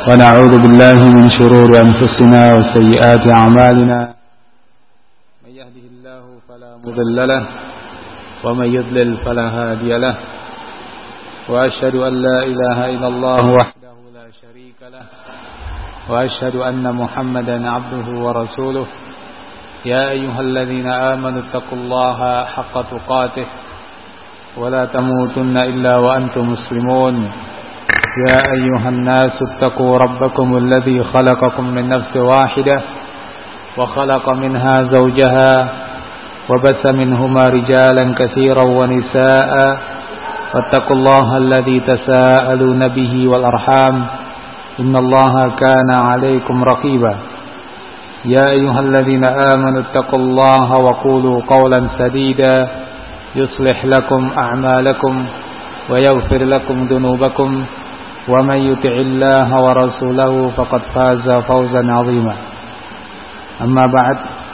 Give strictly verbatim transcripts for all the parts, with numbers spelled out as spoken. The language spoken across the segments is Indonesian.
ونعوذ بالله من شرور أنفسنا وسيئات أعمالنا من يهده الله فلا مضل له ومن يضلل فلا هادي له وأشهد أن لا إله إلا الله وحده لا شريك له وأشهد أن محمدا عبده ورسوله يا أيها الذين آمنوا اتقوا الله حق تقاته ولا تموتن إلا وأنتم مسلمون يا أيها الناس اتقوا ربكم الذي خلقكم من نفس واحدة وخلق منها زوجها وبث منهما رجالا كثيرا ونساء واتقوا الله الذي تساءلون به والأرحام إن الله كان عليكم رقيبا يا أيها الذين آمنوا اتقوا الله وقولوا قولا سديدا يصلح لكم أعمالكم ويغفر لكم ذنوبكم ومن يطع الله ورسوله فقد فاز فوزا عظيما أما بعد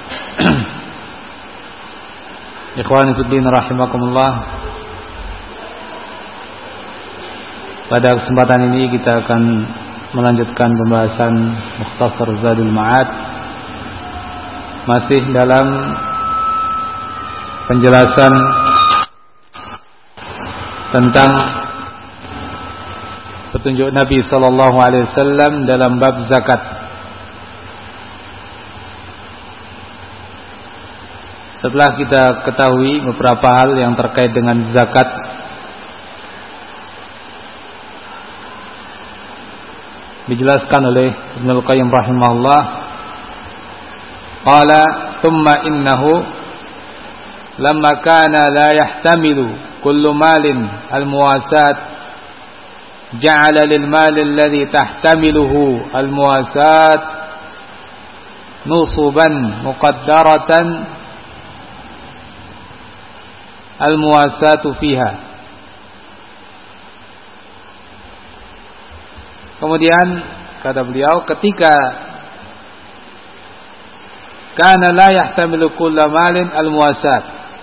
إخواني في الدين rahimakumullah. Pada kesempatan ini kita akan melanjutkan pembahasan Mukhtasar Zadul Ma'ad, masih dalam penjelasan tentang petunjuk Nabi sallallahu alaihi wasallam dalam bab zakat. Setelah kita ketahui beberapa hal yang terkait dengan zakat, dijelaskan oleh Ibnu Qayyim rahimahullah, qala thumma innahu lamma kana la yahtamilu kullu malin al-muwasat ja'ala lil mal alladhi tahtamiluhu al-muwasat nusuban muqaddaratan al-muwasatu fiha. Kemudian kata beliau, ketika kana la yahtamilu kullu malin al-muwasat,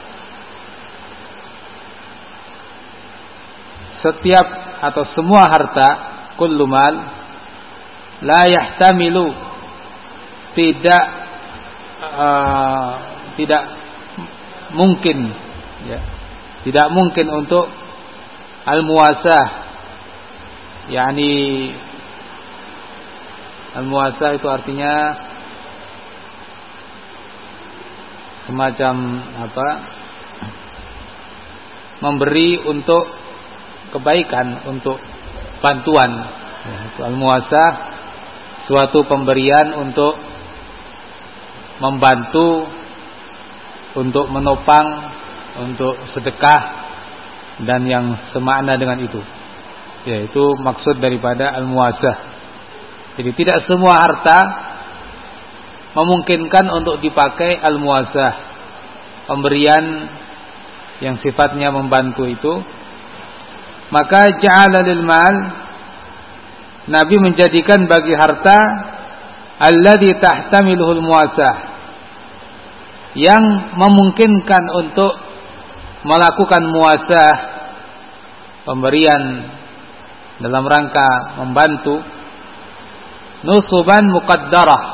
setiap atau semua harta, kullu mal, la yahtamilu, tidak uh, tidak mungkin, ya, tidak mungkin untuk al-muwasah, yakni al-muwasah itu artinya semacam apa? Memberi untuk kebaikan, untuk bantuan. Ya, al-muwasah, suatu pemberian untuk membantu, untuk menopang, untuk sedekah dan yang semakna dengan itu. Ya, itu maksud daripada al-muwasah. Jadi tidak semua harta memungkinkan untuk dipakai al-muwasah, pemberian yang sifatnya membantu itu. Maka ja'ala lil mal, Nabi menjadikan bagi harta alladhi tahtamiluhul muwasah, yang memungkinkan untuk melakukan muwasah, pemberian dalam rangka membantu, nusuban muqaddarah,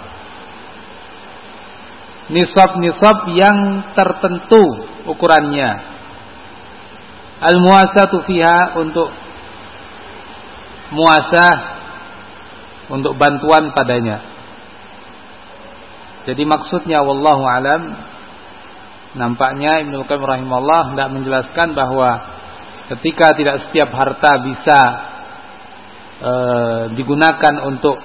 nisab-nisab yang tertentu ukurannya, al-muwasatu fiha, untuk muasah, untuk bantuan padanya. Jadi maksudnya wallahu alam, nampaknya Ibnu Qayyim rahimahullah hendak menjelaskan bahwa ketika tidak setiap harta bisa e, digunakan untuk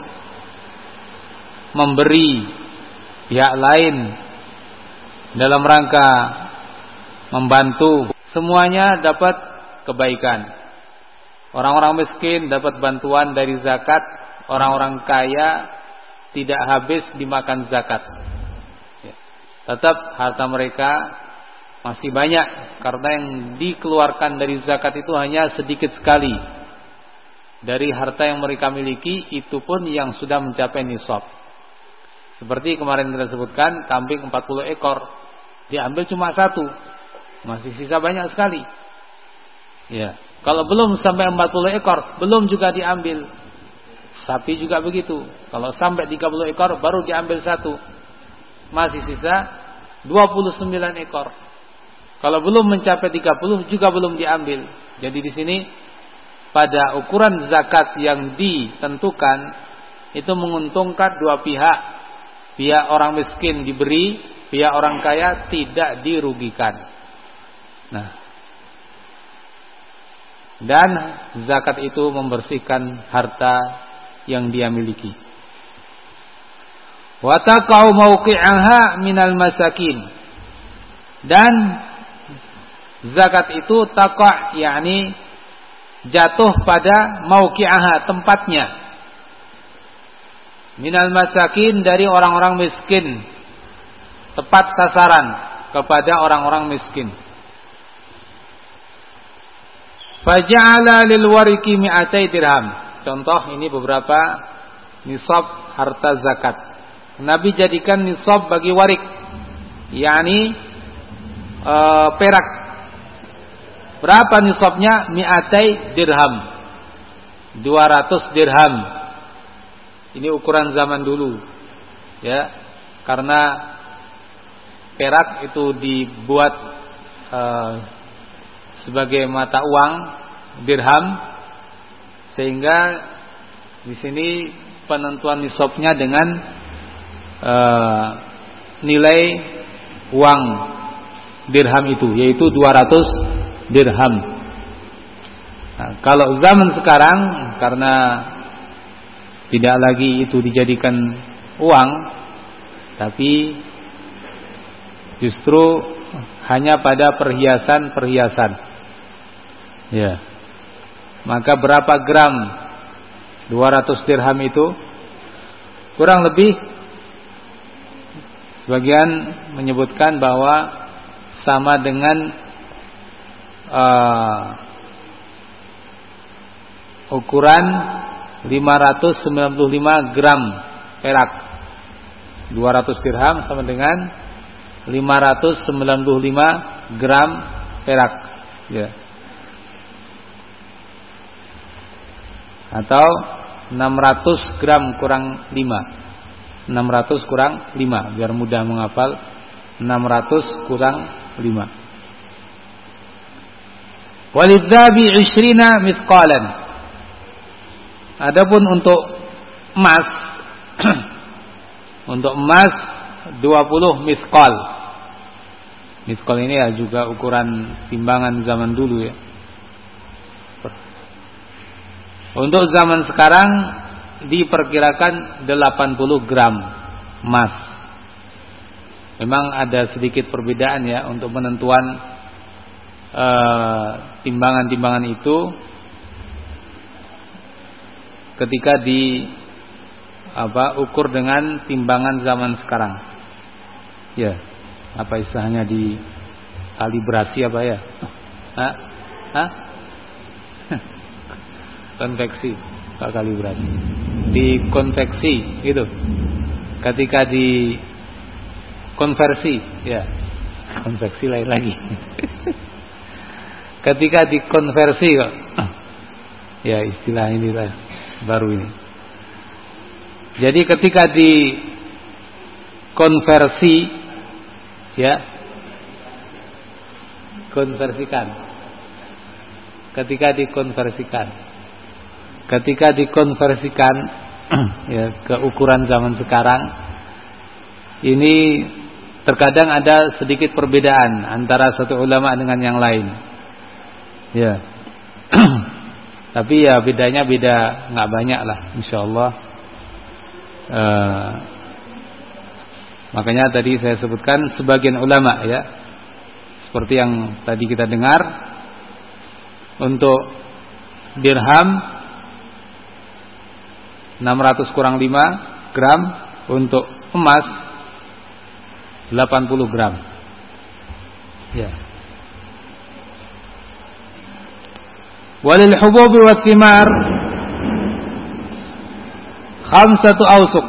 memberi pihak lain dalam rangka membantu, semuanya dapat kebaikan. Orang-orang miskin dapat bantuan dari zakat, orang-orang kaya tidak habis dimakan zakat. Ya. Tetap harta mereka masih banyak, karena yang dikeluarkan dari zakat itu hanya sedikit sekali dari harta yang mereka miliki, itu pun yang sudah mencapai nisab. Seperti kemarin kita sebutkan, kambing empat puluh ekor diambil cuma satu, masih sisa banyak sekali. Ya, kalau belum sampai empat puluh ekor, belum juga diambil. Sapi juga begitu. Kalau sampai tiga puluh ekor baru diambil satu. Masih sisa dua puluh sembilan ekor. Kalau belum mencapai tiga puluh juga belum diambil. Jadi di sini pada ukuran zakat yang ditentukan itu menguntungkan dua pihak. Pihak orang miskin diberi, pihak orang kaya tidak dirugikan. Nah, dan zakat itu membersihkan harta yang dia miliki. Wa taqa'u mawqi'aha minal masakin. Dan zakat itu taqa' yakni jatuh pada mawqi'aha, tempatnya. Minal masakin, dari orang-orang miskin. Tepat sasaran kepada orang-orang miskin. Faja'ala lil wariki mi'atai dirham. Contoh ini beberapa nisab harta zakat. Nabi jadikan nisab bagi warik, yakni e, perak. Berapa nisabnya? Mi'atai dirham, dua ratus dirham. Ini ukuran zaman dulu, ya, karena perak itu dibuat e, sebagai mata uang dirham, sehingga di sini penentuan nisabnya dengan e, nilai uang dirham itu, yaitu dua ratus dirham. Nah, kalau zaman sekarang karena tidak lagi itu dijadikan uang, tapi justru hanya pada perhiasan-perhiasan. Ya. Maka berapa gram dua ratus dirham itu? Kurang lebih sebagian menyebutkan bahwa sama dengan uh, ukuran lima ratus sembilan puluh lima gram perak. dua ratus dirham sama dengan lima ratus sembilan puluh lima gram perak, ya. Atau enam ratus gram kurang lima. enam ratus kurang lima, biar mudah menghafal. enam ratus kurang lima. Walidzabi ishrina mithqalan. Adapun untuk emas untuk emas dua puluh mithqal. Mithqal ini ya juga ukuran timbangan zaman dulu, ya. Untuk zaman sekarang diperkirakan delapan puluh gram emas. Memang ada sedikit perbedaan, ya, untuk penentuan uh, timbangan-timbangan itu ketika di apa ukur dengan timbangan zaman sekarang. Ya, apa istilahnya, di kalibrasi apa ya? Hah? Hah? Konveksi, Pak, kalibrasi. Di konveksi gitu. Ketika di konversi, ya. Konveksi lain lagi. Ketika dikonversi kok. Ya, istilah ini lah, baru ini. Jadi ketika dikonversi, ya, konversikan. Ketika dikonversikan. Ketika dikonversikan ya, ke ukuran zaman sekarang, ini terkadang ada sedikit perbedaan antara satu ulama dengan yang lain. Ya. Tapi ya bedanya beda nggak banyak lah, insyaallah. Uh, makanya tadi saya sebutkan sebagian ulama, ya, seperti yang tadi kita dengar, untuk dirham enam ratus kurang lima gram, untuk emas delapan puluh gram. Ya. Walil hububi wat thimar khamsatu awsuq.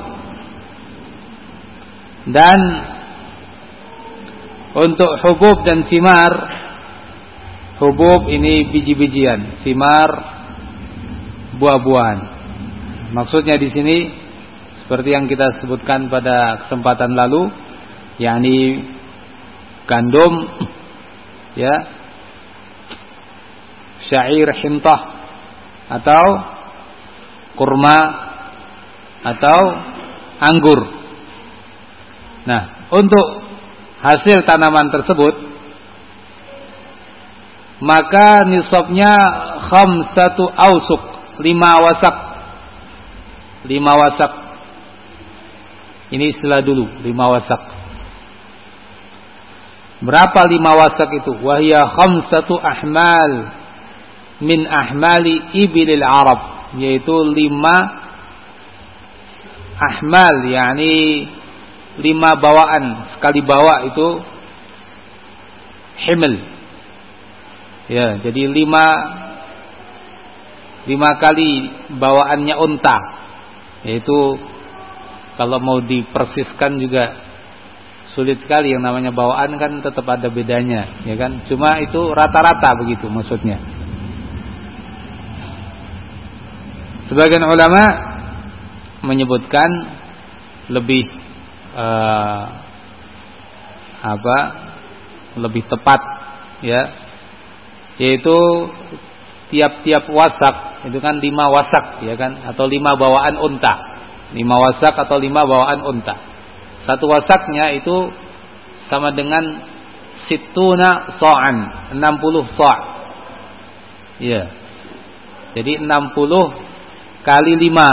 Dan untuk hubub dan thimar, hubub ini biji-bijian, thimar buah-buahan. maksudnya di sini seperti yang kita sebutkan pada kesempatan lalu, yakni gandum, ya, syair hintah atau kurma atau anggur. Nah, untuk hasil tanaman tersebut maka nisabnya khamsatu ausuk, lima wasak. Lima wasak. Ini istilah dulu, lima wasak. Berapa lima wasak itu? Wahia khamsatu ahmal min ahmali ibilil Arab, yaitu lima ahmal, yakni lima bawaan, sekali bawa itu himl. Ya, jadi lima lima kali bawaannya unta. Yaitu kalau mau dipersiskan juga sulit sekali, yang namanya bawaan kan tetap ada bedanya, ya kan? Cuma itu rata-rata begitu maksudnya. Sebagian ulama menyebutkan lebih uh, apa? lebih tepat, ya, yaitu tiap-tiap wasak itu kan lima wasak, ya kan, atau lima bawaan unta, lima wasak atau lima bawaan unta. Satu wasaknya itu sama dengan situna sa'an, enam puluh sa', ya. Jadi enam puluh kali lima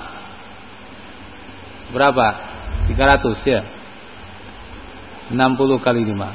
berapa? tiga ratus, ya. enam puluh kali lima.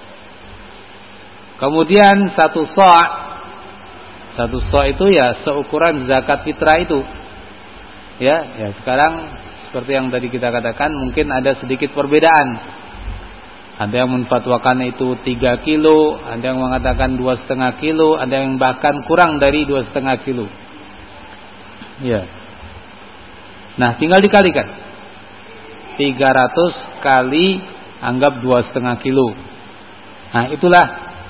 Kemudian satu sa', satu sa' itu ya seukuran zakat fitrah itu. Ya, ya sekarang seperti yang tadi kita katakan mungkin ada sedikit perbedaan. Ada yang menfatwakan itu tiga kilo, ada yang mengatakan dua setengah kilo, ada yang bahkan kurang dari dua setengah kilo. Ya. Nah, tinggal dikalikan. tiga ratus kali anggap dua setengah kilo. Nah, itulah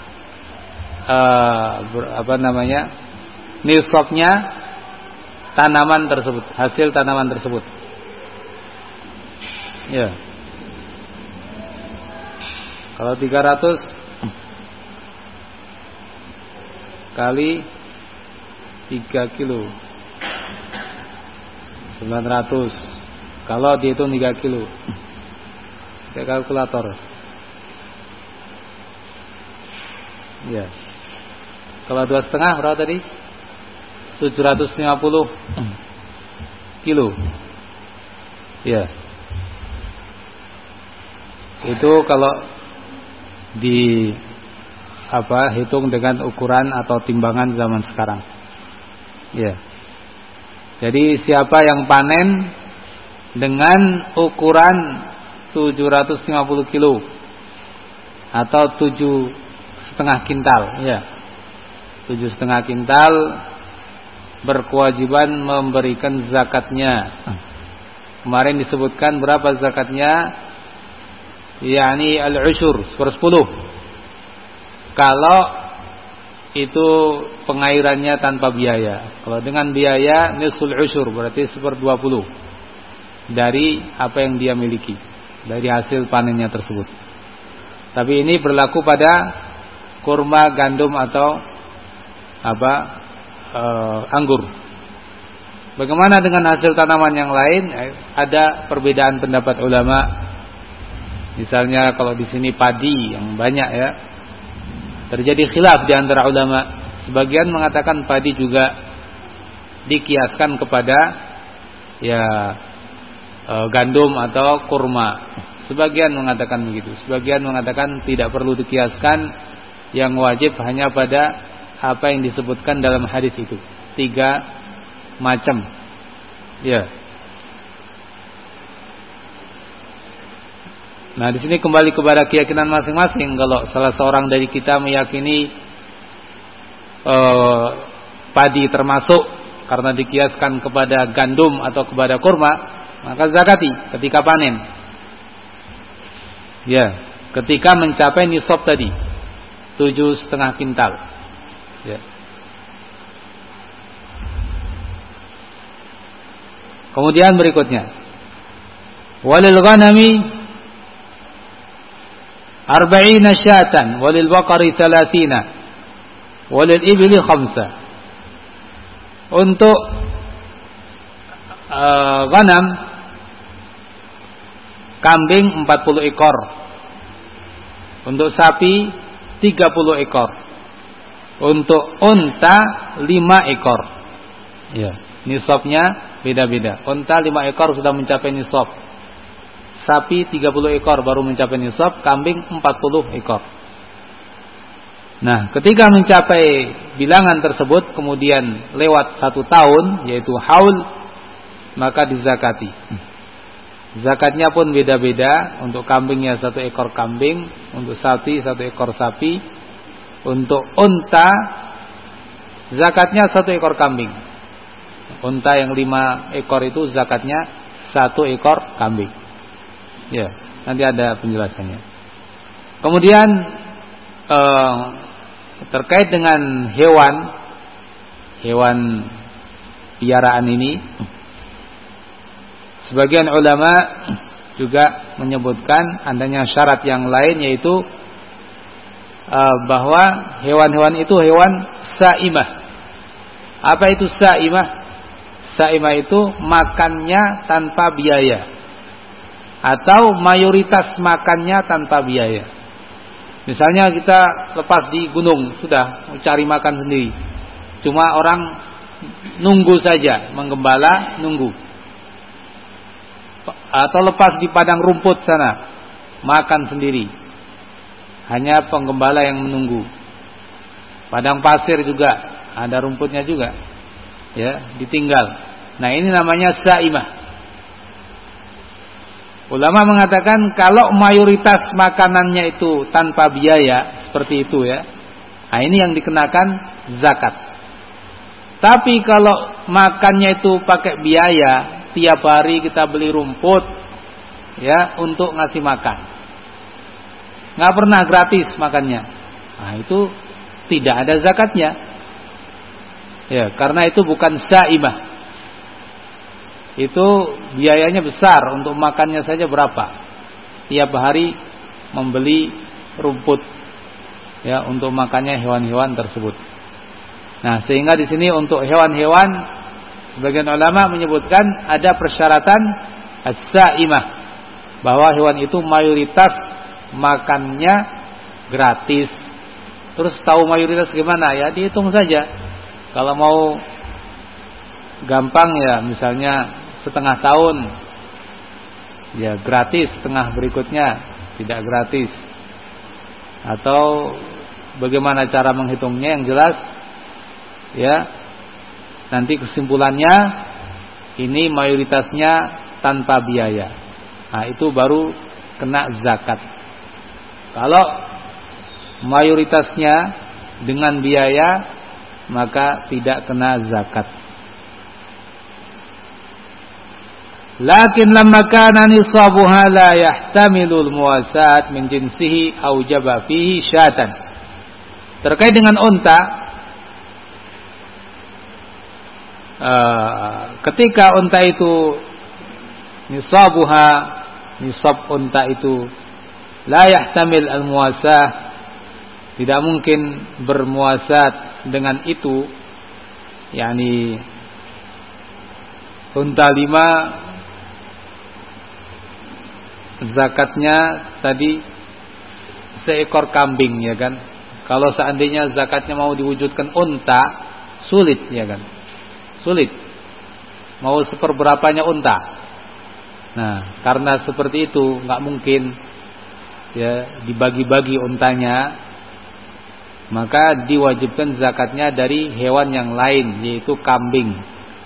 uh, ber, apa namanya? nisabnya tanaman tersebut, hasil tanaman tersebut. Ya. Kalau tiga ratus kali tiga kilo, sembilan ratus. Kalau dihitung tiga kilo, pakai kalkulator. Ya. Kalau dua setengah berapa tadi? tujuh ratus lima puluh kilo. Ya. Itu kalau di apa hitung dengan ukuran atau timbangan zaman sekarang. Ya. Jadi siapa yang panen dengan ukuran tujuh ratus lima puluh kilo atau tujuh setengah kintal, ya, tujuh setengah kintal, berkewajiban memberikan zakatnya. Kemarin disebutkan berapa zakatnya, yakni al-usyur, sepersepuluh. Kalau itu pengairannya tanpa biaya. Kalau dengan biaya, nisful usyur, berarti seperdua puluh dari apa yang dia miliki, dari hasil panennya tersebut. Tapi ini berlaku pada kurma, gandum atau apa e, anggur. Bagaimana dengan hasil tanaman yang lain? Ada perbedaan pendapat ulama. Misalnya kalau di sini padi yang banyak, ya, terjadi khilaf di antara ulama. Sebagian mengatakan padi juga dikiaskan kepada ya e, gandum atau kurma. Sebagian mengatakan begitu. Sebagian mengatakan tidak perlu dikiaskan, yang wajib hanya pada apa yang disebutkan dalam hadis itu, tiga macam. Ya. Nah, di sini kembali kepada keyakinan masing-masing. Kalau salah seorang dari kita meyakini eh, padi termasuk karena dikiaskan kepada gandum atau kepada kurma, maka zakati ketika panen. Ya, ketika mencapai nisab tadi tujuh setengah kintal. Ya. Kemudian berikutnya, walil ghanami arba'ina syatan, walil baqari thalathina, walil ibli khamsa. Untuk uh, ghanam, kambing empat puluh ekor. Untuk sapi tiga puluh ekor. Untuk unta lima ekor. Ya, nisabnya beda-beda. Unta lima ekor sudah mencapai nisab. Sapi tiga puluh ekor baru mencapai nisab, kambing empat puluh ekor. Nah, ketika mencapai bilangan tersebut kemudian lewat satu tahun, yaitu haul, maka dizakati. Zakatnya pun beda-beda. Untuk kambingnya satu ekor kambing, untuk sapi satu ekor sapi, untuk unta zakatnya satu ekor kambing. Unta yang lima ekor itu zakatnya satu ekor kambing. Ya, nanti ada penjelasannya. Kemudian eh, terkait dengan hewan, hewan piaraan ini, sebagian ulama juga menyebutkan adanya syarat yang lain, yaitu uh, bahwa hewan-hewan itu hewan saimah. Apa itu saimah? Saimah itu makannya tanpa biaya, atau mayoritas makannya tanpa biaya. Misalnya kita lepas di gunung, sudah cari makan sendiri, cuma orang nunggu saja, menggembala nunggu. Atau lepas di padang rumput sana, makan sendiri, hanya penggembala yang menunggu. Padang pasir juga ada rumputnya juga, ya, ditinggal. Nah, ini namanya saimah. Ulama mengatakan kalau mayoritas makanannya itu tanpa biaya, seperti itu ya, nah ini yang dikenakan zakat. Tapi kalau makannya itu pakai biaya, tiap hari kita beli rumput ya untuk ngasih makan, nggak pernah gratis makannya, nah itu tidak ada zakatnya ya, karena itu bukan saimah. Itu biayanya besar, untuk makannya saja berapa, tiap hari membeli rumput ya untuk makannya hewan-hewan tersebut. Nah, sehingga di sini untuk hewan-hewan, sebagian ulama menyebutkan ada persyaratan as-saimah, bahwa hewan itu mayoritas makannya gratis. Terus tahu mayoritas gimana? Ya dihitung saja. Kalau mau gampang ya, misalnya setengah tahun ya gratis, setengah berikutnya tidak gratis. Atau bagaimana cara menghitungnya, yang jelas ya nanti kesimpulannya ini mayoritasnya tanpa biaya. Nah, itu baru kena zakat. Kalau mayoritasnya dengan biaya, maka tidak kena zakat. Lakin lamma kana nisabuha la yahtamilu al-muwasat min jinsihi aujaba fihi syatan. Terkait dengan unta, uh, ketika unta itu nisabuha, nisab unta itu la yahtamil al-muwasah, tidak mungkin bermuasat dengan itu, yakni unta lima zakatnya tadi seekor kambing, ya kan. Kalau seandainya zakatnya mau diwujudkan unta, sulit, ya kan, sulit. Mau seperberapanya unta. Nah, karena seperti itu nggak mungkin ya dibagi-bagi untanya, maka diwajibkan zakatnya dari hewan yang lain, yaitu kambing.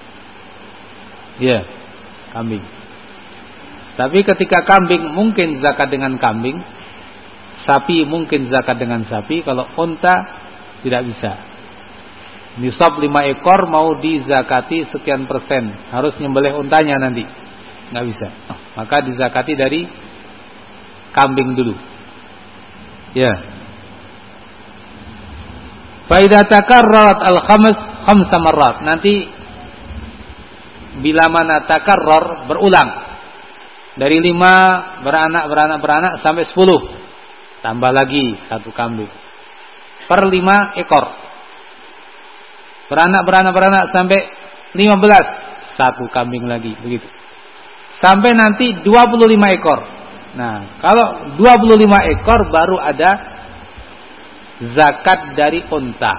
Ya, kambing. Tapi ketika kambing mungkin zakat dengan kambing, sapi mungkin zakat dengan sapi, kalau unta tidak bisa. Nisab lima ekor mau dizakati sekian persen, harus nyembelih untanya nanti, nggak bisa. Maka dizakati dari kambing dulu. Ya. Fa idza takarrarat al-khams khamsa marrat. Nanti bila mana takarror, berulang. Dari lima beranak, beranak, beranak sampai sepuluh. Tambah lagi satu kambing. Per lima ekor. Beranak, beranak, beranak sampai lima belas. Satu kambing lagi. Begitu. Sampai nanti dua puluh lima ekor. Nah, kalau dua puluh lima ekor baru ada zakat dari unta.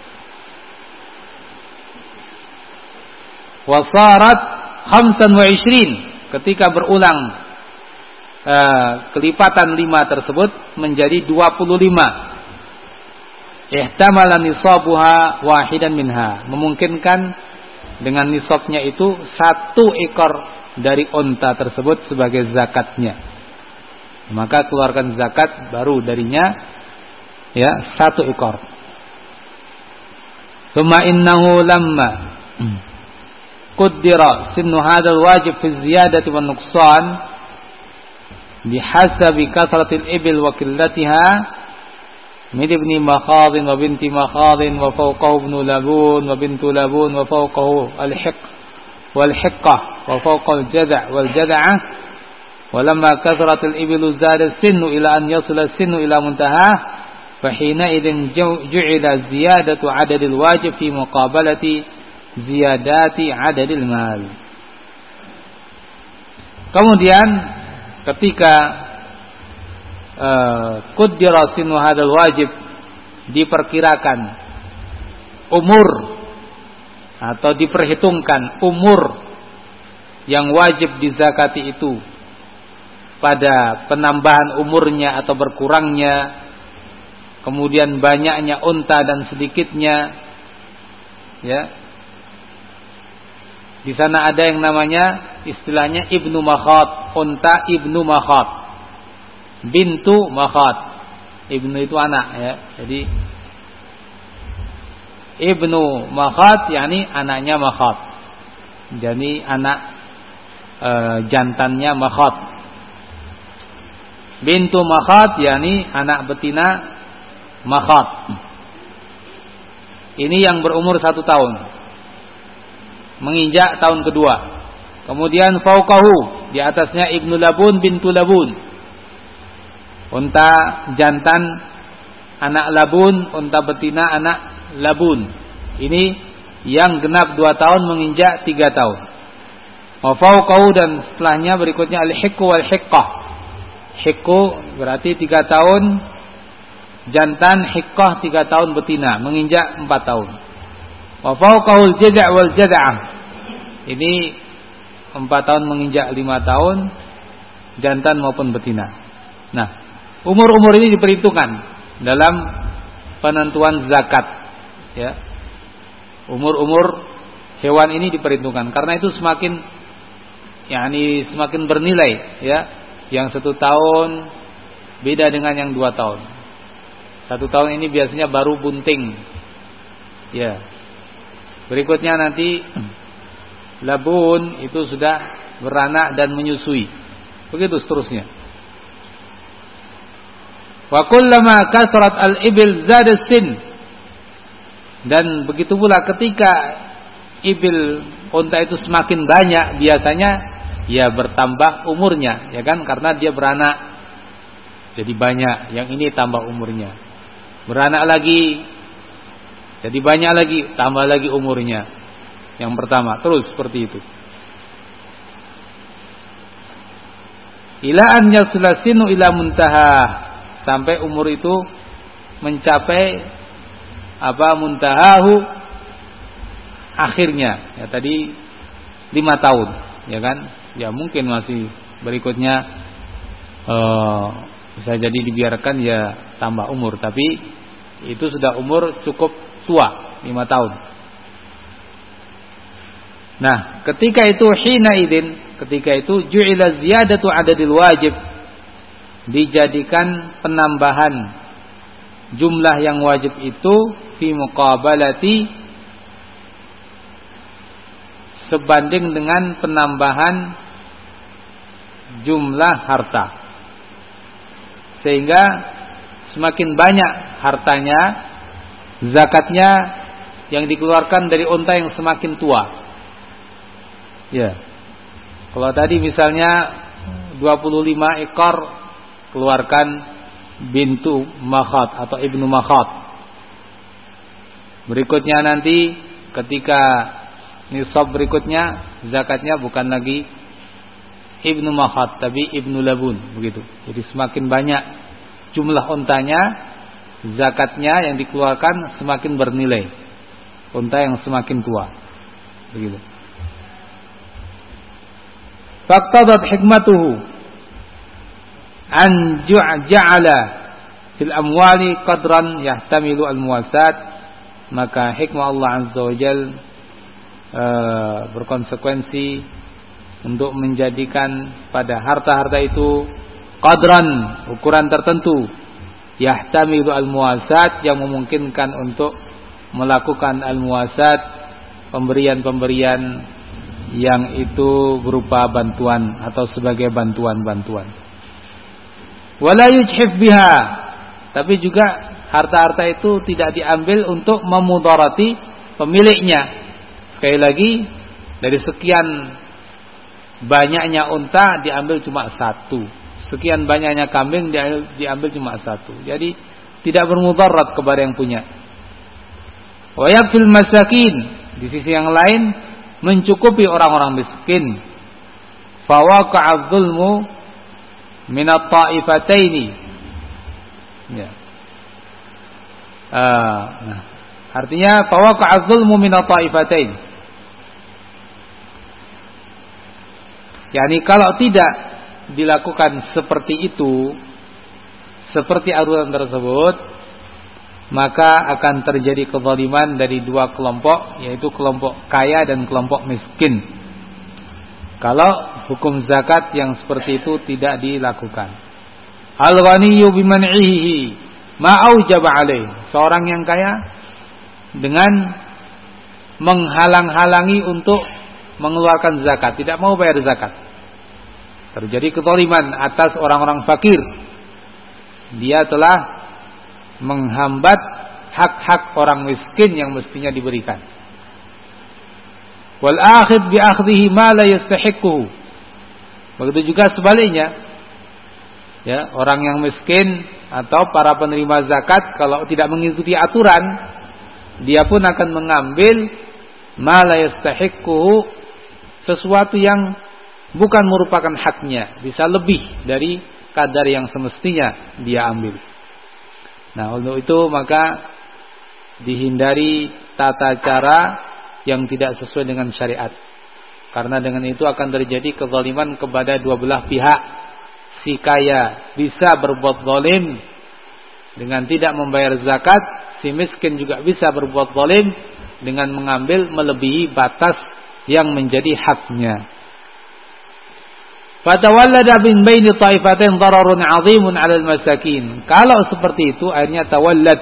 Wasarat khamsan wa ishrin. Ketika berulang uh, kelipatan lima tersebut menjadi dua puluh lima. Ihtamala nisabuha wahidan minha. Memungkinkan dengan nisabnya itu satu ekor dari unta tersebut sebagai zakatnya. Maka keluarkan zakat baru darinya ya satu ekor. Tsumma innahu lamma qaddara sinnu hadzal wajib fi ziyadati wan nuqsan bihasabi kasratil ibil wa qillatiha min ibni makhadin wa binti makhadin wa fawqahu ibnu labun wa bintu labun wa fawqahu al-hiq wal hiqqah wa fawqa al-jada' wal jada'ah wa lamma kasratil ibilu zada sinnu ila an yasila sinnu ila muntaha fa hina idzin ju'ila ziyadatu adadil wajib fi muqabalati ziyadati adadil mal. Kemudian ketika qaddara sinu hadzal wajib, diperkirakan umur atau diperhitungkan umur yang wajib dizakati itu pada penambahan umurnya atau berkurangnya, kemudian banyaknya unta dan sedikitnya, ya. Di sana ada yang namanya istilahnya ibnu makhad, unta ibnu makhad, bintu makhad. Ibnu itu anak, ya. Jadi ibnu makhad yakni anaknya makhad. Jadi anak e, jantannya makhad. Bintu makhad yakni anak betina makhad. Ini yang berumur satu tahun. Menginjak tahun kedua. Kemudian fauqahu, di atasnya ibnu labun bintu labun. Unta jantan anak labun, unta betina anak labun. Ini yang genap dua tahun menginjak tiga tahun. Wa fauqahu, dan setelahnya berikutnya al-hiqqu wal hiqqah. Hiqqu berarti tiga tahun jantan, hiqqah tiga tahun betina, menginjak empat tahun. Wa fauqahu al-jada' wal jada'ah. Ini empat tahun menginjak lima tahun, jantan maupun betina. Nah, umur-umur ini diperhitungkan dalam penentuan zakat, ya. Umur-umur hewan ini diperhitungkan karena itu semakin yakni semakin bernilai, ya. Yang satu tahun beda dengan yang dua tahun. Satu tahun ini biasanya baru bunting, ya. Berikutnya nanti labun itu sudah beranak dan menyusui. Begitu seterusnya. Wa kullama kasrat al-ibil zada sin. Dan begitu pula ketika ibil unta itu semakin banyak, biasanya ya bertambah umurnya, ya kan? Karena dia beranak jadi banyak, yang ini tambah umurnya. Beranak lagi jadi banyak lagi, tambah lagi umurnya. Yang pertama, terus seperti itu. Ila an yasla sinu ila muntaha, sampai umur itu mencapai apa muntahahu akhirnya. Ya tadi lima tahun, ya kan? Ya mungkin masih berikutnya uh, bisa jadi dibiarkan ya tambah umur, tapi itu sudah umur cukup tua, lima tahun. Nah, ketika itu hina idin, ketika itu ju'ila ziyadatu adadil wajib, dijadikan penambahan jumlah yang wajib itu fi muqabalati, sebanding dengan penambahan jumlah harta. Sehingga semakin banyak hartanya, zakatnya yang dikeluarkan dari unta yang semakin tua. Ya. Kalau tadi misalnya dua puluh lima ekor, keluarkan bintu makhat atau ibnu makhat. Berikutnya nanti ketika nisab berikutnya, zakatnya bukan lagi ibnu makhat tapi ibnu labun, begitu. Jadi semakin banyak jumlah untanya, zakatnya yang dikeluarkan semakin bernilai. Unta yang semakin tua, begitu. Faqtadat hikmatuhu an ja'ala fil amwali qadran yahtamilu al-muwasat, maka hikmah Allah Azza wa Jal uh, berkonsekuensi untuk menjadikan pada harta-harta itu qadran, ukuran tertentu, yahtamilu al-muwasat, yang memungkinkan untuk melakukan al-muwasat, pemberian-pemberian yang itu berupa bantuan atau sebagai bantuan-bantuan. Wala yujhif biha, tapi juga harta-harta itu tidak diambil untuk memudarati pemiliknya. Sekali lagi, dari sekian banyaknya unta diambil cuma satu, sekian banyaknya kambing diambil, diambil cuma satu. Jadi tidak bermudarat kepada yang punya. Wa yakfil masakin, di sisi yang lain mencukupi orang-orang miskin. Fawaqa'a dzulmu min at-ta'ifataini. Ya. Uh, nah, artinya fawaqa'a dzulmu min at-ta'ifatain. Yani kalau tidak dilakukan seperti itu, seperti aturan tersebut, maka akan terjadi kezaliman dari dua kelompok, yaitu kelompok kaya dan kelompok miskin. Kalau hukum zakat yang seperti itu tidak dilakukan. Al-ghaniyyu biman'ihi ma aujaba alaih. Seorang yang kaya dengan menghalang-halangi untuk mengeluarkan zakat, tidak mau bayar zakat. Terjadi kezaliman atas orang-orang fakir. Dia telah menghambat hak-hak orang miskin yang mestinya diberikan. Wal akhid bi akhdhihi ma la yastahiquhu. Begitu juga sebaliknya. Ya, orang yang miskin atau para penerima zakat kalau tidak mengikuti aturan, dia pun akan mengambil ma la yastahiquhu, sesuatu yang bukan merupakan haknya, bisa lebih dari kadar yang semestinya dia ambil. Nah, untuk itu maka dihindari tata cara yang tidak sesuai dengan syariat. Karena dengan itu akan terjadi kezaliman kepada dua belah pihak. Si kaya bisa berbuat zalim dengan tidak membayar zakat, si miskin juga bisa berbuat zalim dengan mengambil melebihi batas yang menjadi haknya. Fatawallada bin baini taifatain dararun 'azimun 'alal masakin. Kalau seperti itu akhirnya tawallad,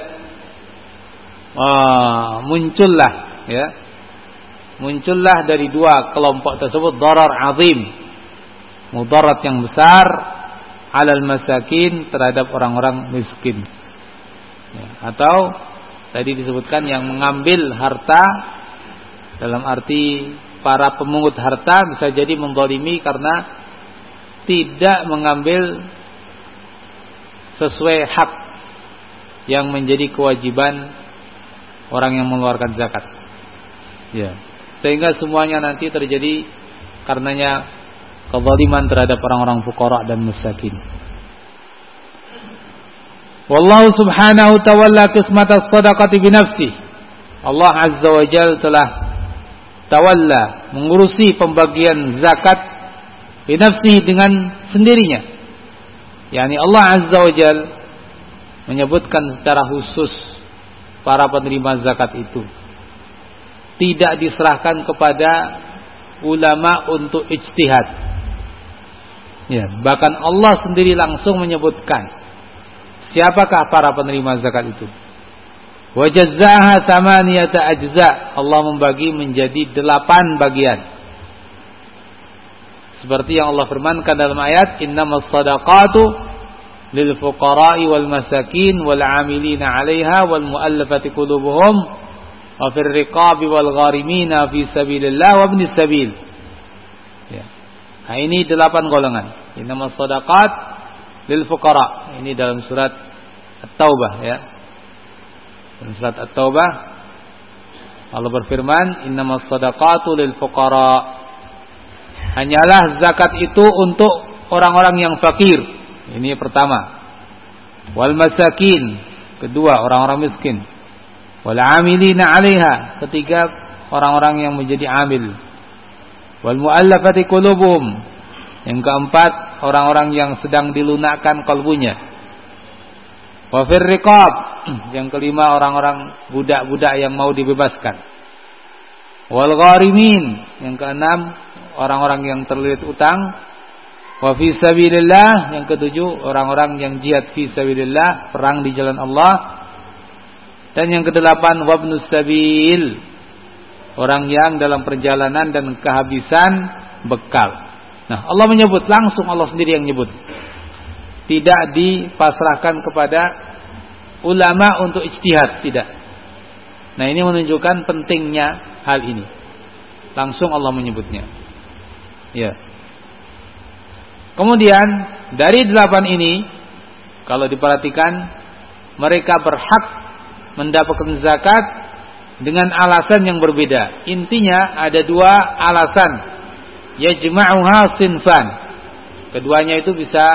ah, muncullah ya. Muncullah dari dua kelompok tersebut darar 'azim. Mudarat yang besar 'alal masakin, terhadap orang-orang miskin. Ya, atau tadi disebutkan yang mengambil harta dalam arti para pemungut harta bisa jadi menzalimi karena tidak mengambil sesuai hak yang menjadi kewajiban orang yang mengeluarkan zakat. Ya. Sehingga semuanya nanti terjadi karenanya kezaliman terhadap orang-orang fuqara dan masakin. Wallahu subhanahu tawalla qismat as-sadaqati bi nafsihi. Allah azza wa jalla telah tawalla, mengurusi pembagian zakat binafsihi, dengan sendirinya. Yani Allah Azza wa Jal menyebutkan secara khusus para penerima zakat itu tidak diserahkan kepada ulama untuk ijtihad. Ya, bahkan Allah sendiri langsung menyebutkan siapakah para penerima zakat itu. Wa jazzaha thamaniyata ajza. Allah membagi menjadi delapan bagian. Seperti yang Allah firmankan dalam ayat, innamas sadaqatu lil fuqara'i wal masakin wal 'amilina 'alaiha wal mu'allafati qulubuhum wa fir riqabi wal gharimina fi sabilillah wa ibnis sabil. Ya. Nah, ini delapan golongan. Innamas shadaqat lil fuqara. Ini dalam surat At-Taubah ya. Dalam surat At-Taubah Allah berfirman, "Innamas shadaqatu lil fuqara." Hanyalah zakat itu untuk orang-orang yang fakir. Ini pertama. Wal masakin, kedua orang-orang miskin. Wal amilina 'alaiha, ketiga orang-orang yang menjadi amil. Wal mu'allafati qulubuhum, yang keempat orang-orang yang sedang dilunakkan kalbunya. Wa fir riqab, yang kelima orang-orang budak-budak yang mau dibebaskan. Wal gharimin, yang keenam orang-orang yang terlilit utang. Wa fi sabilillah, yang ketujuh orang-orang yang jihad fi sabilillah, perang di jalan Allah. Dan yang kedelapan wabnus sabil, orang yang dalam perjalanan dan kehabisan bekal. Nah, Allah menyebut langsung, Allah sendiri yang menyebut. Tidak dipasrahkan kepada ulama untuk ijtihad, tidak. Nah, ini menunjukkan pentingnya hal ini. Langsung Allah menyebutnya. Ya. Kemudian dari delapan ini, kalau diperhatikan, mereka berhak mendapatkan zakat dengan alasan yang berbeda. Intinya ada dua alasan. Yajma'uha sinfan. Keduanya itu bisa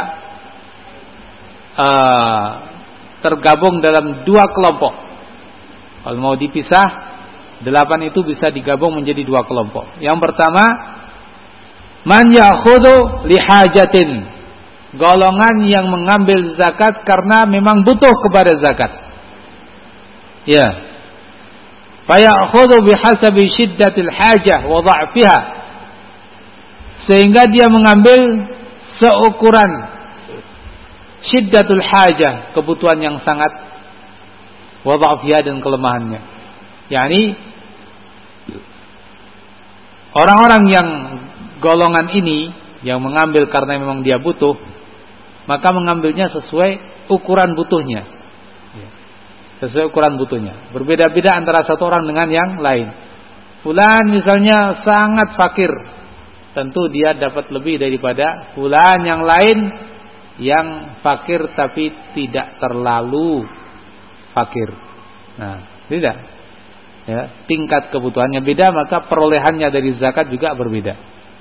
uh, tergabung dalam dua kelompok. Kalau mau dipisah, delapan itu bisa digabung menjadi dua kelompok. Yang pertama, man ya'khudhu lihajatin. Golongan yang mengambil zakat karena memang butuh kepada zakat. Ya. Faya'khudhu bihasabi syiddatil hajah wa dha'fiha. Sehingga dia mengambil seukuran syiddatul hajah, kebutuhan yang sangat, wa dha'fiha, dan kelemahannya. Yani orang-orang yang golongan ini yang mengambil karena memang dia butuh, maka mengambilnya sesuai ukuran butuhnya. Sesuai ukuran butuhnya. Berbeda-beda antara satu orang dengan yang lain. Fulan misalnya sangat fakir, tentu dia dapat lebih daripada fulan yang lain yang fakir tapi tidak terlalu fakir. Nah, tidak. Ya, tingkat kebutuhannya beda, maka perolehannya dari zakat juga berbeda.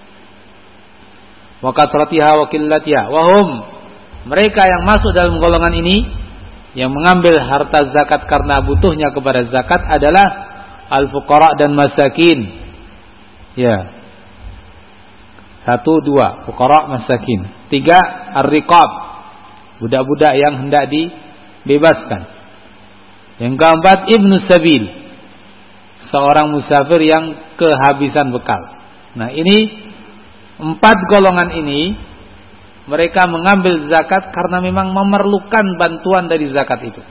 Wa kasratiha wa qillatiha. Wa hum, mereka yang masuk dalam golongan ini, yang mengambil harta zakat karena butuhnya kepada zakat adalah al-fuqara dan masakin. Ya. Satu, dua, fuqara, masakin. Tiga, ar-riqab, budak-budak yang hendak dibebaskan. Yang keempat, ibnu sabil, seorang musafir yang kehabisan bekal. Nah, ini empat golongan ini mereka mengambil zakat karena memang memerlukan bantuan dari zakat itu.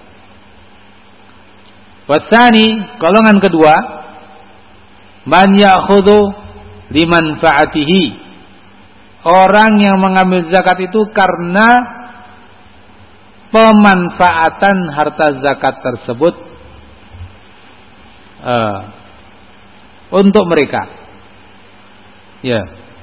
Wasani, golongan kedua, man ya'khudhu limanfa'atihi, orang yang mengambil zakat itu karena pemanfaatan harta zakat tersebut uh, untuk mereka. Ya.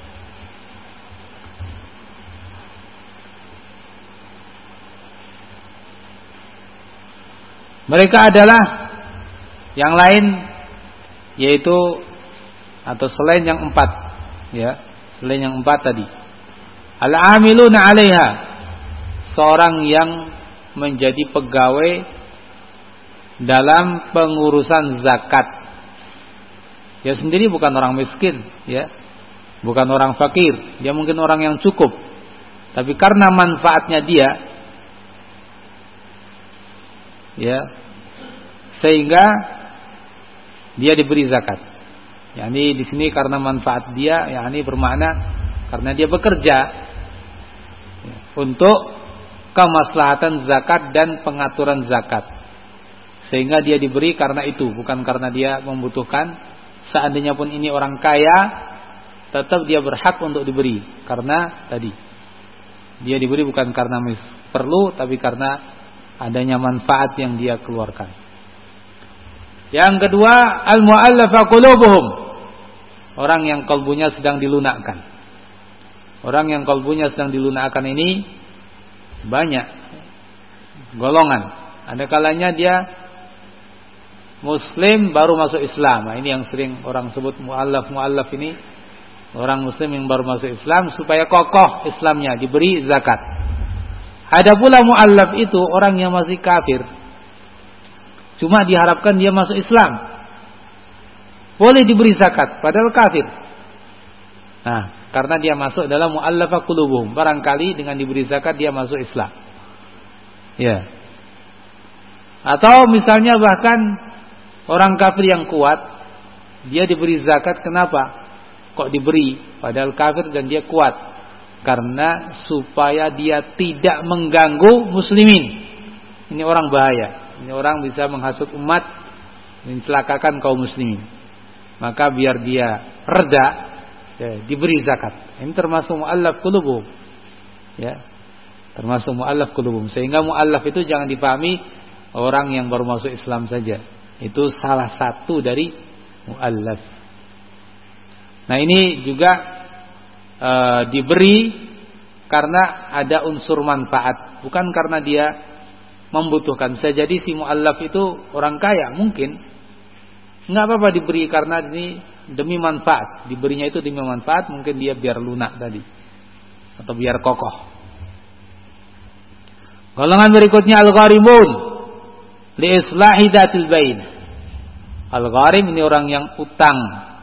Mereka adalah yang lain, yaitu atau selain yang empat, ya, selain yang empat tadi. Al-amiluna 'alaiha, seorang yang menjadi pegawai dalam pengurusan zakat. Dia sendiri bukan orang miskin, ya, bukan orang fakir, dia mungkin orang yang cukup, tapi karena manfaatnya dia, ya, sehingga dia diberi zakat. Yani di sini karena manfaat dia, yani bermakna karena dia bekerja ya, untuk kemaslahatan zakat dan pengaturan zakat, sehingga dia diberi karena itu, bukan karena dia membutuhkan. Seandainya pun ini orang kaya, tetap dia berhak untuk diberi, karena tadi dia diberi bukan karena perlu, tapi karena adanya manfaat yang dia keluarkan. Yang kedua, al-mu'allafa qulubuhum, orang yang kalbunya sedang dilunakkan. Orang yang kalbunya sedang dilunakkan ini banyak golongan. Ada kalanya dia Muslim baru masuk Islam. Nah, ini yang sering orang sebut mu'allaf. Mu'allaf ini orang Muslim yang baru masuk Islam supaya kokoh Islamnya, diberi zakat. Ada pula mu'allaf itu orang yang masih kafir, cuma diharapkan dia masuk Islam, boleh diberi zakat padahal kafir. Nah, karena dia masuk dalam mu'allafah qulubuhum, barangkali dengan diberi zakat dia masuk Islam. Ya. Atau misalnya bahkan orang kafir yang kuat, dia diberi zakat, kenapa? Kok diberi padahal kafir dan dia kuat? Karena supaya dia tidak mengganggu muslimin. Ini orang bahaya. Ini orang bisa menghasut umat, mencelakakan kaum muslimin. Maka biar dia reda, ya, diberi zakat. Ini termasuk mu'allaf qulubuhum. Ya. Termasuk mu'allaf qulubuhum. Sehingga mu'allaf itu jangan dipahami orang yang baru masuk Islam saja. Itu salah satu dari mu'allaf. Nah, ini juga e, diberi karena ada unsur manfaat, bukan karena dia membutuhkan. Bisa jadi si mu'allaf itu orang kaya, mungkin nggak apa-apa diberi karena ini demi manfaat. Diberinya itu demi manfaat, mungkin dia biar lunak tadi atau biar kokoh. Golongan berikutnya al-gharimun li islahi datil bain. Al-gharim ini orang yang utang.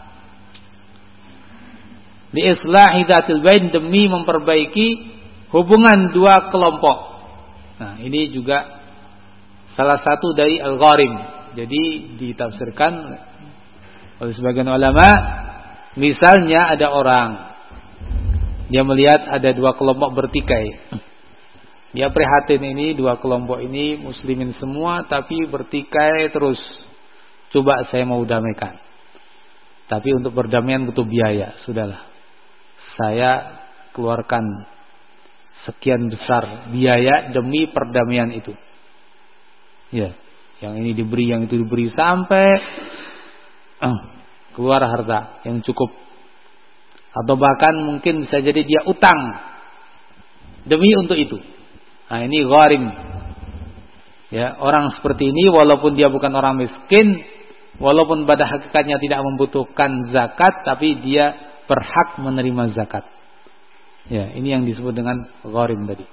Li islahi datil bain, demi memperbaiki hubungan dua kelompok. Nah, ini juga salah satu dari al-gharim. Jadi ditafsirkan oleh sebagian ulama, misalnya ada orang dia melihat ada dua kelompok bertikai. Dia prihatin, ini dua kelompok ini muslimin semua tapi bertikai terus. Coba saya mau damaikan. Tapi untuk berdamaian butuh biaya. Sudahlah, saya keluarkan sekian besar biaya demi perdamaian itu. Ya, yang ini diberi, yang itu diberi, sampai uh, keluar harta yang cukup. Atau bahkan mungkin bisa jadi dia utang demi untuk itu. Nah, ini gharim. Ya, orang seperti ini walaupun dia bukan orang miskin, walaupun pada hakikatnya tidak membutuhkan zakat, tapi dia berhak menerima zakat. Ya, ini yang disebut dengan gharim tadi.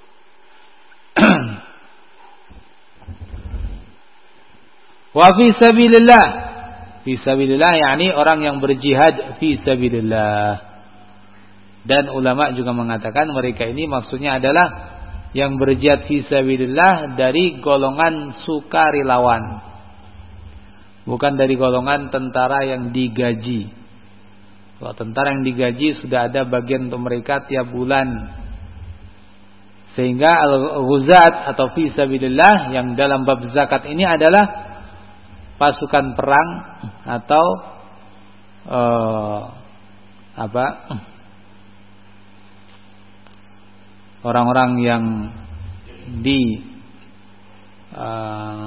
Wa fi sabilillah. Fi sabilillah yakni orang yang berjihad fi sabilillah. Dan ulama juga mengatakan mereka ini maksudnya adalah yang berjihad fi sabilillah dari golongan sukarelawan. Bukan dari golongan tentara yang digaji. Kalau tentara yang digaji sudah ada bagian untuk mereka tiap bulan. Sehingga al-ghuzat atau fi sabilillah yang dalam bab zakat ini adalah pasukan perang atau uh, apa? Orang-orang yang di uh,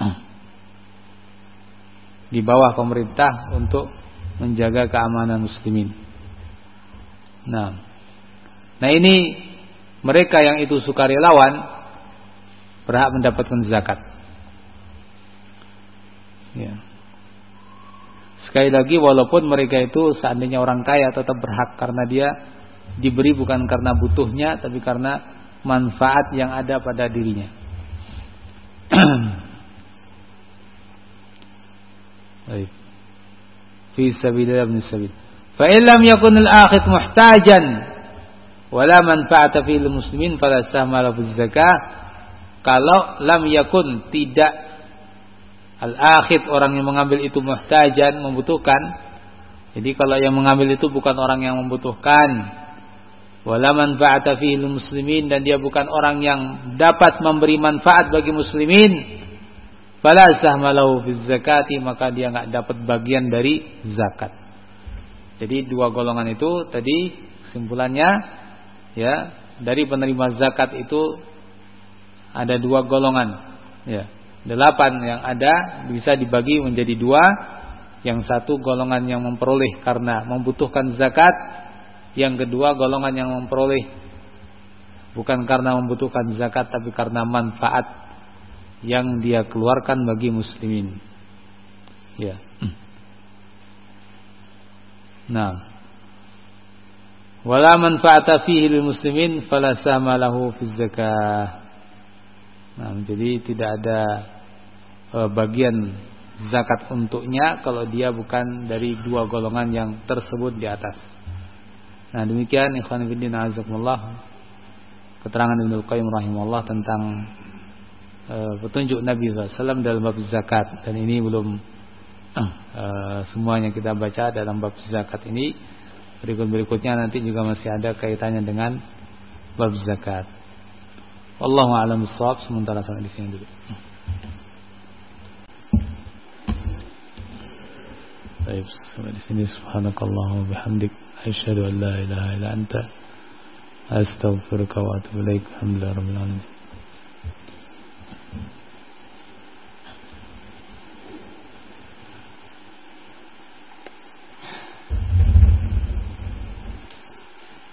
di bawah pemerintah untuk menjaga keamanan muslimin. Nah, nah ini mereka yang itu sukarelawan berhak mendapatkan zakat. Ya. Sekali lagi, walaupun mereka itu seandainya orang kaya tetap berhak karena dia diberi bukan karena butuhnya, tapi karena manfaat yang ada pada dirinya. Baik. Fi sabilillah ibn sabil. Fa in lam yakun al-akhid muhtajan wala manfa'ata fil muslimin fala sahma lahu zakah. Kalau lam yakun, tidak al-akhid orang yang mengambil itu muhtajan, membutuhkan. Jadi kalau yang mengambil itu bukan orang yang membutuhkan, wala manfa'ata fil muslimin, dan dia bukan orang yang dapat memberi manfaat bagi muslimin, fala sahma lahu fiz zakati, maka dia enggak dapat bagian dari zakat. Jadi dua golongan itu tadi kesimpulannya, ya, dari penerima zakat itu ada dua golongan, ya. Delapan yang ada bisa dibagi menjadi dua. Yang satu golongan yang memperoleh karena membutuhkan zakat, Yang kedua, golongan yang memperoleh bukan karena membutuhkan zakat, tapi karena manfaat yang dia keluarkan bagi muslimin. Ya. Nah, wala manfa'ata fihi lil muslimin fala sama lahu fi zakah. Nah, jadi tidak ada e, bagian zakat untuknya kalau dia bukan dari dua golongan yang tersebut di atas. Nah, demikian ikhwan fillah azakumullah keterangan Ibnu Qayyim rahimahullah tentang e, petunjuk Nabi sallallahu alaihi wasallam dalam bab zakat. Dan ini belum e, semuanya kita baca dalam bab zakat ini. Berikut-berikutnya nanti juga masih ada kaitannya dengan bab zakat. Wallahu a'lam bissawab. Sementara sampai di sini dulu. Baik, sampai di sini. Subhanakallahumma wa bihamdik, asyhadu an la ilaha illa anta, astaghfiruka wa atubu ilaik. Alhamdulillahirabbil alamin.